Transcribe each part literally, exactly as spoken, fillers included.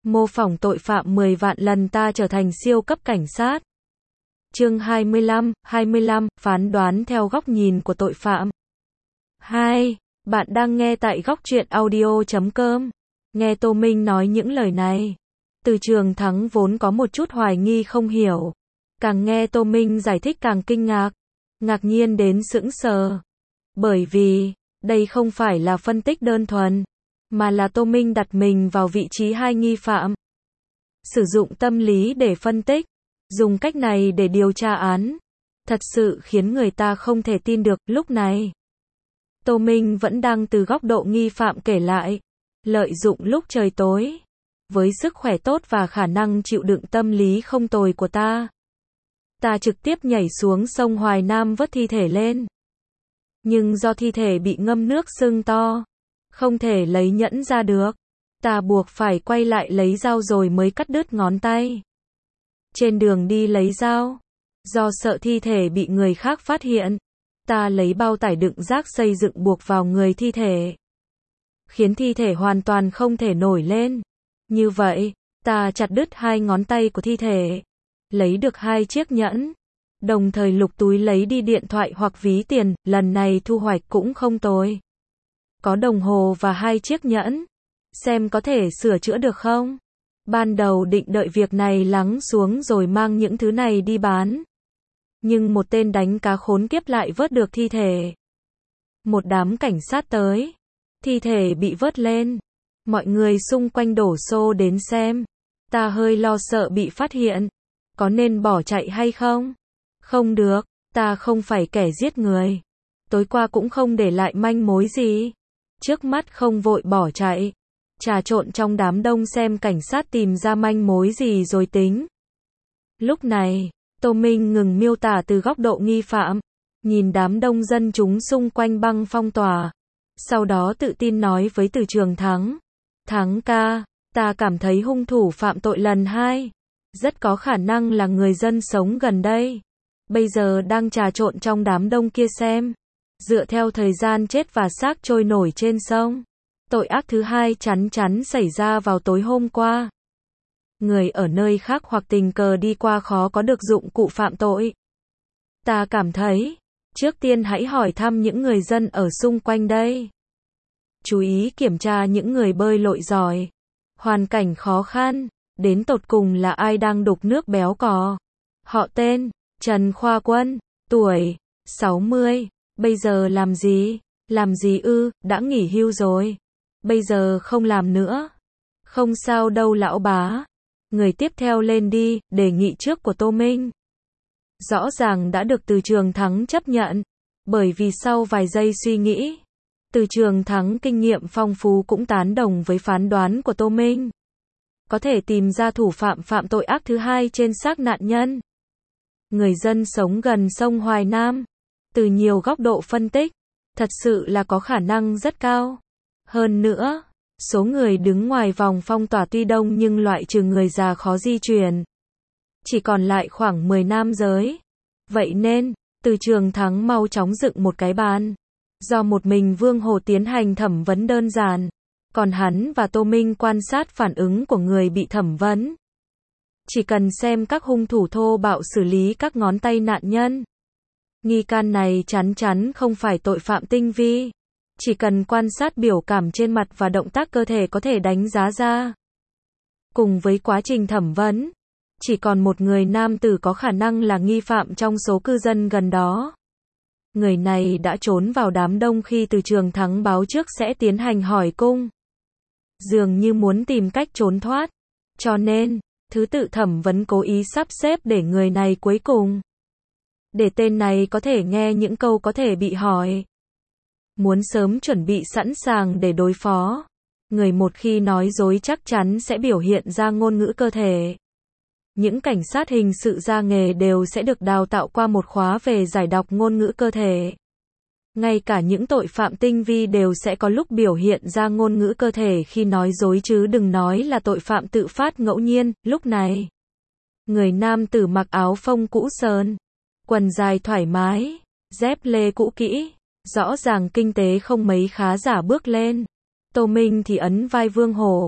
Mô phỏng tội phạm mười vạn lần ta trở thành siêu cấp cảnh sát. Chương hai mươi lăm, hai mươi lăm, phán đoán theo góc nhìn của tội phạm. hai. Bạn đang nghe tại góc truyện audio chấm com. Nghe Tô Minh nói những lời này, Từ Trường Thắng vốn có một chút hoài nghi không hiểu. Càng nghe Tô Minh giải thích càng kinh ngạc. Ngạc nhiên đến sững sờ. Bởi vì, đây không phải là phân tích đơn thuần, mà là Tô Minh đặt mình vào vị trí hai nghi phạm. Sử dụng tâm lý để phân tích, dùng cách này để điều tra án, thật sự khiến người ta không thể tin được. Lúc này, Tô Minh vẫn đang từ góc độ nghi phạm kể lại, lợi dụng lúc trời tối, với sức khỏe tốt và khả năng chịu đựng tâm lý không tồi của ta, ta trực tiếp nhảy xuống sông Hoài Nam vớt thi thể lên. Nhưng do thi thể bị ngâm nước sưng to, không thể lấy nhẫn ra được, ta buộc phải quay lại lấy dao rồi mới cắt đứt ngón tay. Trên đường đi lấy dao, do sợ thi thể bị người khác phát hiện, ta lấy bao tải đựng rác xây dựng buộc vào người thi thể, khiến thi thể hoàn toàn không thể nổi lên. Như vậy, ta chặt đứt hai ngón tay của thi thể, lấy được hai chiếc nhẫn, đồng thời lục túi lấy đi điện thoại hoặc ví tiền. Lần này thu hoạch cũng không tồi, có đồng hồ và hai chiếc nhẫn, xem có thể sửa chữa được không. Ban đầu định đợi việc này lắng xuống rồi mang những thứ này đi bán, nhưng một tên đánh cá khốn kiếp lại vớt được thi thể. Một đám cảnh sát tới, thi thể bị vớt lên, mọi người xung quanh đổ xô đến xem. Ta hơi lo sợ bị phát hiện, có nên bỏ chạy hay không? Không được, ta không phải kẻ giết người, tối qua cũng không để lại manh mối gì. Trước mắt không vội bỏ chạy, trà trộn trong đám đông xem cảnh sát tìm ra manh mối gì rồi tính. Lúc này, Tô Minh ngừng miêu tả từ góc độ nghi phạm, nhìn đám đông dân chúng xung quanh băng phong tỏa, sau đó tự tin nói với Từ Trường Thắng. Thắng ca, ta cảm thấy hung thủ phạm tội lần hai, rất có khả năng là người dân sống gần đây, bây giờ đang trà trộn trong đám đông kia xem. Dựa theo thời gian chết và xác trôi nổi trên sông, tội ác thứ hai chắn chắn xảy ra vào tối hôm qua. Người ở nơi khác hoặc tình cờ đi qua khó có được dụng cụ phạm tội. Ta cảm thấy, trước tiên hãy hỏi thăm những người dân ở xung quanh đây. Chú ý kiểm tra những người bơi lội giỏi, hoàn cảnh khó khăn, đến tột cùng là ai đang đục nước béo cò. Họ tên, Trần Khoa Quân, tuổi, sáu mươi, bây giờ làm gì? Làm gì ư, đã nghỉ hưu rồi. Bây giờ không làm nữa. Không sao đâu lão bá. Người tiếp theo lên đi, đề nghị trước của Tô Minh. Rõ ràng đã được Từ Trường Thắng chấp nhận, bởi vì sau vài giây suy nghĩ, Từ Trường Thắng kinh nghiệm phong phú cũng tán đồng với phán đoán của Tô Minh. Có thể tìm ra thủ phạm phạm tội ác thứ hai trên xác nạn nhân. Người dân sống gần sông Hoài Nam, từ nhiều góc độ phân tích, thật sự là có khả năng rất cao. Hơn nữa, số người đứng ngoài vòng phong tỏa tuy đông nhưng loại trừ người già khó di chuyển, chỉ còn lại khoảng mười nam giới. Vậy nên, Từ Trường Thắng mau chóng dựng một cái bàn, do một mình Vương Hồ tiến hành thẩm vấn đơn giản, còn hắn và Tô Minh quan sát phản ứng của người bị thẩm vấn. Chỉ cần xem các hung thủ thô bạo xử lý các ngón tay nạn nhân, nghi can này chắn chắn không phải tội phạm tinh vi. Chỉ cần quan sát biểu cảm trên mặt và động tác cơ thể có thể đánh giá ra. Cùng với quá trình thẩm vấn, chỉ còn một người nam tử có khả năng là nghi phạm trong số cư dân gần đó. Người này đã trốn vào đám đông khi Từ Trường Thắng báo trước sẽ tiến hành hỏi cung. Dường như muốn tìm cách trốn thoát. Cho nên, thứ tự thẩm vấn cố ý sắp xếp để người này cuối cùng, để tên này có thể nghe những câu có thể bị hỏi. Muốn sớm chuẩn bị sẵn sàng để đối phó. Người một khi nói dối chắc chắn sẽ biểu hiện ra ngôn ngữ cơ thể. Những cảnh sát hình sự ra nghề đều sẽ được đào tạo qua một khóa về giải đọc ngôn ngữ cơ thể. Ngay cả những tội phạm tinh vi đều sẽ có lúc biểu hiện ra ngôn ngữ cơ thể khi nói dối chứ đừng nói là tội phạm tự phát ngẫu nhiên. Lúc này, người nam tử mặc áo phông cũ sờn, quần dài thoải mái, dép lê cũ kỹ, rõ ràng kinh tế không mấy khá giả bước lên. Tô Minh thì ấn vai Vương Hổ,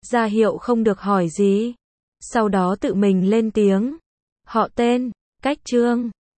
ra hiệu không được hỏi gì. Sau đó tự mình lên tiếng. Họ tên, cách Trương.